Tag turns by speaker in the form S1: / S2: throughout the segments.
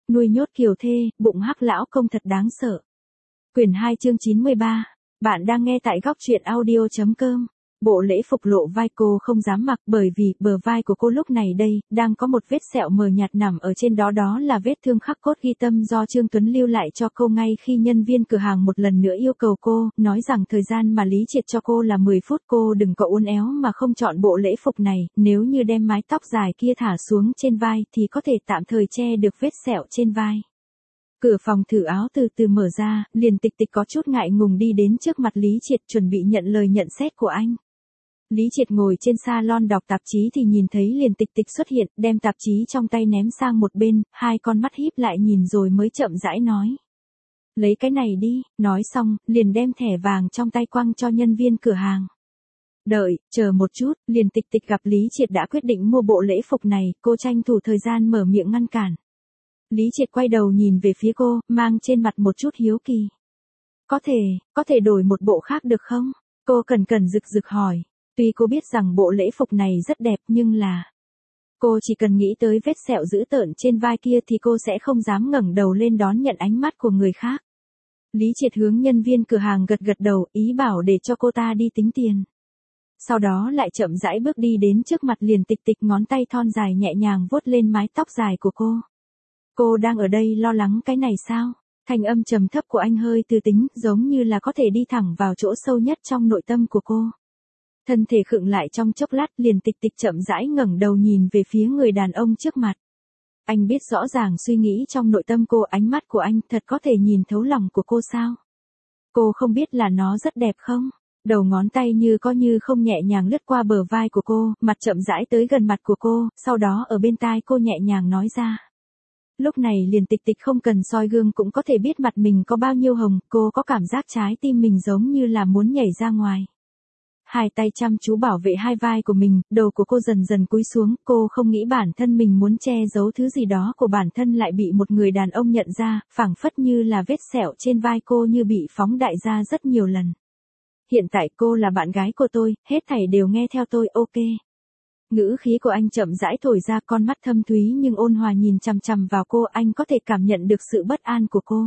S1: nuôi nhốt kiều thê, bụng hắc lão công thật đáng sợ. Quyển 2 chương 93. Bạn đang nghe tại góc truyện audio.com. Bộ lễ phục lộ vai cô không dám mặc bởi vì bờ vai của cô lúc này đây, đang có một vết sẹo mờ nhạt nằm ở trên đó, đó là vết thương khắc cốt ghi tâm do Trương Tuấn lưu lại cho cô ngay khi nhân viên cửa hàng một lần nữa yêu cầu cô, nói rằng thời gian mà Lý Triệt cho cô là 10 phút, cô đừng có uốn éo mà không chọn bộ lễ phục này, nếu như đem mái tóc dài kia thả xuống trên vai thì có thể tạm thời che được vết sẹo trên vai. Cửa phòng thử áo từ từ mở ra, liền Tịch Tịch có chút ngại ngùng đi đến trước mặt Lý Triệt chuẩn bị nhận lời nhận xét của anh. Lý Triệt ngồi trên salon đọc tạp chí thì nhìn thấy liền Tịch Tịch xuất hiện, đem tạp chí trong tay ném sang một bên, hai con mắt híp lại nhìn rồi mới chậm rãi nói. Lấy cái này đi, nói xong, liền đem thẻ vàng trong tay quăng cho nhân viên cửa hàng. Đợi, chờ một chút, liền Tịch Tịch gặp Lý Triệt đã quyết định mua bộ lễ phục này, cô tranh thủ thời gian mở miệng ngăn cản. Lý Triệt quay đầu nhìn về phía cô, mang trên mặt một chút hiếu kỳ. Có thể đổi một bộ khác được không? Cô cẩn rực rực hỏi. Tuy cô biết rằng bộ lễ phục này rất đẹp nhưng là... Cô chỉ cần nghĩ tới vết sẹo dữ tợn trên vai kia thì cô sẽ không dám ngẩng đầu lên đón nhận ánh mắt của người khác. Lý Triệt hướng nhân viên cửa hàng gật đầu, ý bảo để cho cô ta đi tính tiền. Sau đó lại chậm rãi bước đi đến trước mặt liền Tịch Tịch, ngón tay thon dài nhẹ nhàng vuốt lên mái tóc dài của cô. Cô đang ở đây lo lắng cái này sao? Thanh âm trầm thấp của anh hơi tư tính, giống như là có thể đi thẳng vào chỗ sâu nhất trong nội tâm của cô. Thân thể khựng lại trong chốc lát, liền Tịch Tịch chậm rãi ngẩng đầu nhìn về phía người đàn ông trước mặt. Anh biết rõ ràng suy nghĩ trong nội tâm cô, ánh mắt của anh thật có thể nhìn thấu lòng của cô sao? Cô không biết là nó rất đẹp không? Đầu ngón tay như có như không nhẹ nhàng lướt qua bờ vai của cô, mặt chậm rãi tới gần mặt của cô, sau đó ở bên tai cô nhẹ nhàng nói ra. Lúc này liền Tịch Tịch không cần soi gương cũng có thể biết mặt mình có bao nhiêu hồng, cô có cảm giác trái tim mình giống như là muốn nhảy ra ngoài. Hai tay chăm chú bảo vệ hai vai của mình, đầu của cô dần dần cúi xuống, cô không nghĩ bản thân mình muốn che giấu thứ gì đó của bản thân lại bị một người đàn ông nhận ra, phảng phất như là vết sẹo trên vai cô như bị phóng đại ra rất nhiều lần. Hiện tại cô là bạn gái của tôi, hết thảy đều nghe theo tôi, ok. Ngữ khí của anh chậm rãi thổi ra, con mắt thâm thúy nhưng ôn hòa nhìn chằm chằm vào cô, anh có thể cảm nhận được sự bất an của cô.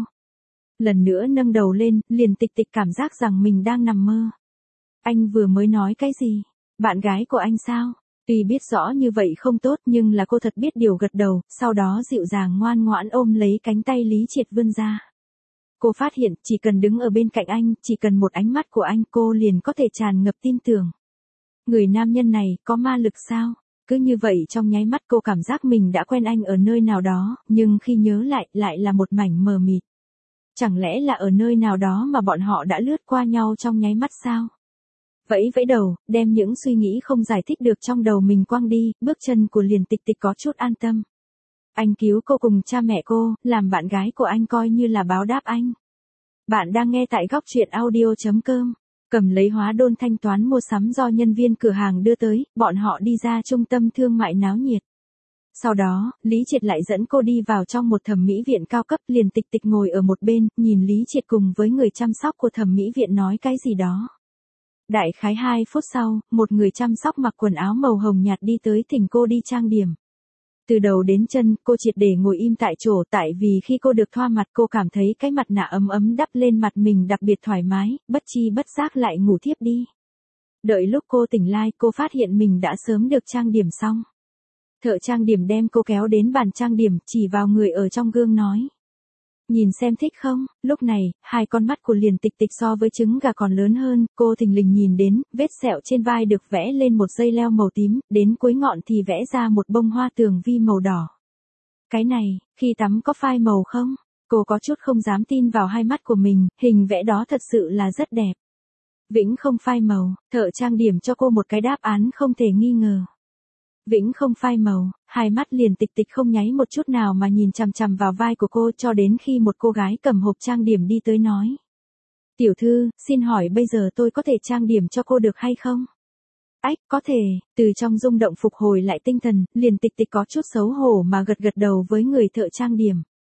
S1: Lần nữa nâng đầu lên, liền Tịch Tịch cảm giác rằng mình đang nằm mơ. Anh vừa mới nói cái gì? Bạn gái của anh sao? Tuy biết rõ như vậy không tốt nhưng là cô thật biết điều, gật đầu, sau đó dịu dàng ngoan ngoãn ôm lấy cánh tay Lý Triệt vươn ra. Cô phát hiện chỉ cần đứng ở bên cạnh anh, chỉ cần một ánh mắt của anh cô liền có thể tràn ngập tin tưởng. Người nam nhân này có ma lực sao? Cứ như vậy trong nháy mắt cô cảm giác mình đã quen anh ở nơi nào đó, nhưng khi nhớ lại là một mảnh mờ mịt. Chẳng lẽ là ở nơi nào đó mà bọn họ đã lướt qua nhau trong nháy mắt sao? Vẫy đầu, đem những suy nghĩ không giải thích được trong đầu mình quăng đi, bước chân của liền Tịch Tịch có chút an tâm. Anh cứu cô cùng cha mẹ cô, làm bạn gái của anh coi như là báo đáp anh. Bạn đang nghe tại góc truyện audio.com. Cầm lấy hóa đơn thanh toán mua sắm do nhân viên cửa hàng đưa tới, bọn họ đi ra trung tâm thương mại náo nhiệt. Sau đó, Lý Triệt lại dẫn cô đi vào trong một thẩm mỹ viện cao cấp, liền Tịch Tịch ngồi ở một bên, nhìn Lý Triệt cùng với người chăm sóc của thẩm mỹ viện nói cái gì đó. Đại khái 2 phút sau, một người chăm sóc mặc quần áo màu hồng nhạt đi tới thỉnh cô đi trang điểm. Từ đầu đến chân, cô triệt để ngồi im tại chỗ, tại vì khi cô được thoa mặt cô cảm thấy cái mặt nạ ấm ấm đắp lên mặt mình đặc biệt thoải mái, bất chi bất giác lại ngủ thiếp đi. Đợi lúc cô tỉnh lại, cô phát hiện mình đã sớm được trang điểm xong. Thợ trang điểm đem cô kéo đến bàn trang điểm, chỉ vào người ở trong gương nói. Nhìn xem thích không? Lúc này, hai con mắt của liền Tịch Tịch so với trứng gà còn lớn hơn, cô thình lình nhìn đến, vết sẹo trên vai được vẽ lên một dây leo màu tím, đến cuối ngọn thì vẽ ra một bông hoa tường vi màu đỏ. Cái này, khi tắm có phai màu không? Cô có chút không dám tin vào hai mắt của mình, hình vẽ đó thật sự là rất đẹp. Vĩnh không phai màu, thợ trang điểm cho cô một cái đáp án không thể nghi ngờ. Vĩnh không phai màu, hai mắt liền Tịch Tịch không nháy một chút nào mà nhìn chằm chằm vào vai của cô cho đến khi một cô gái cầm hộp trang điểm đi tới nói. Tiểu thư, xin hỏi bây giờ tôi có thể trang điểm cho cô được hay không? Ách, có thể, từ trong rung động phục hồi lại tinh thần, liền Tịch Tịch có chút xấu hổ mà gật đầu với người thợ trang điểm.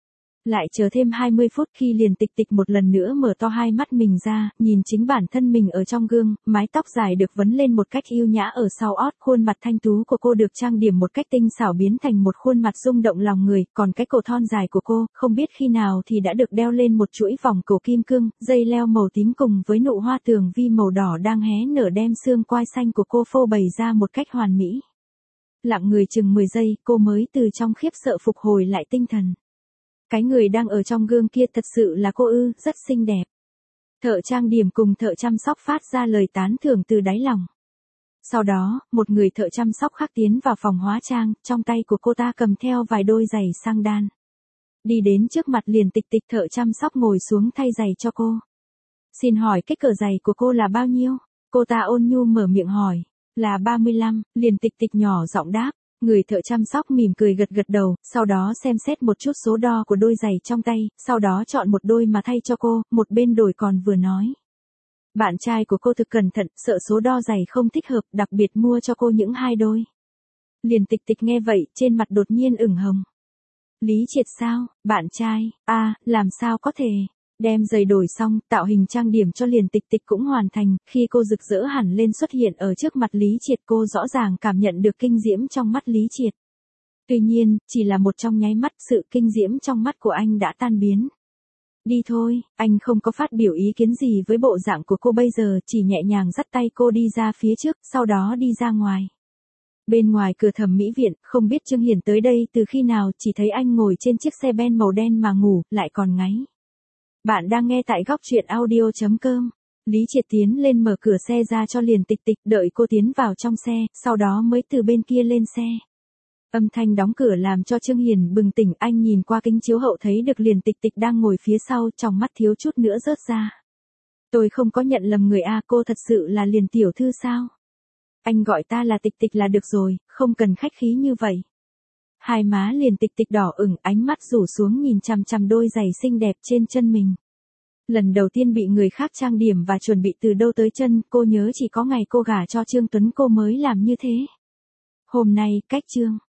S1: Lại chờ thêm 20 phút khi liền tịch tịch một lần nữa mở to hai mắt mình ra, nhìn chính bản thân mình ở trong gương, mái tóc dài được vấn lên một cách yêu nhã ở sau ót, khuôn mặt thanh tú của cô được trang điểm một cách tinh xảo biến thành một khuôn mặt rung động lòng người, còn cái cổ thon dài của cô, không biết khi nào thì đã được đeo lên một chuỗi vòng cổ kim cương, dây leo màu tím cùng với nụ hoa tường vi màu đỏ đang hé nở đem xương quai xanh của cô phô bày ra một cách hoàn mỹ. Lặng người chừng 10 giây, cô mới từ trong khiếp sợ phục hồi lại tinh thần. Cái người đang ở trong gương kia thật sự là cô ư, rất xinh đẹp. Thợ trang điểm cùng thợ chăm sóc phát ra lời tán thưởng từ đáy lòng. Sau đó, một người thợ chăm sóc khác tiến vào phòng hóa trang, trong tay của cô ta cầm theo vài đôi giày sang đan. Đi đến trước mặt liền tịch tịch, thợ chăm sóc ngồi xuống thay giày cho cô. Xin hỏi kích cỡ giày của cô là bao nhiêu? Cô ta ôn nhu mở miệng hỏi. Là 35, liền tịch tịch nhỏ giọng đáp. Người thợ chăm sóc mỉm cười gật gật đầu, sau đó xem xét một chút số đo của đôi giày trong tay, sau đó chọn một đôi mà thay cho cô, một bên đổi còn vừa nói. Bạn trai của cô thực cẩn thận, sợ số đo giày không thích hợp, đặc biệt mua cho cô những 2 đôi. Liền tịch tịch nghe vậy, trên mặt đột nhiên ửng hồng. Lý Triệt sao, bạn trai, làm sao có thể. Đem giày đổi xong, tạo hình trang điểm cho liền tịch tịch cũng hoàn thành, khi cô rực rỡ hẳn lên xuất hiện ở trước mặt Lý Triệt, cô rõ ràng cảm nhận được kinh diễm trong mắt Lý Triệt. Tuy nhiên, chỉ là một trong nháy mắt, sự kinh diễm trong mắt của anh đã tan biến. Đi thôi, anh không có phát biểu ý kiến gì với bộ dạng của cô bây giờ, chỉ nhẹ nhàng dắt tay cô đi ra phía trước, sau đó đi ra ngoài. Bên ngoài cửa thẩm mỹ viện, không biết Trương Hiền tới đây từ khi nào, chỉ thấy anh ngồi trên chiếc xe ben màu đen mà ngủ, lại còn ngáy. Bạn đang nghe tại góc truyện audio.com. Lý Triệt tiến lên mở cửa xe ra cho liền tịch tịch, đợi cô tiến vào trong xe, sau đó mới từ bên kia lên xe. Âm thanh đóng cửa làm cho Trương Hiền bừng tỉnh, anh nhìn qua kính chiếu hậu thấy được liền tịch tịch đang ngồi phía sau, trong mắt thiếu chút nữa rớt ra. Tôi không có nhận lầm người cô thật sự là liền tiểu thư sao? Anh gọi ta là tịch tịch là được rồi, không cần khách khí như vậy. Hai má liền tịch tịch đỏ ửng, ánh mắt rủ xuống nhìn chằm chằm đôi giày xinh đẹp trên chân mình. Lần đầu tiên bị người khác trang điểm và chuẩn bị từ đâu tới chân, cô nhớ chỉ có ngày cô gả cho Trương Tuấn cô mới làm như thế. Hôm nay, cách Trương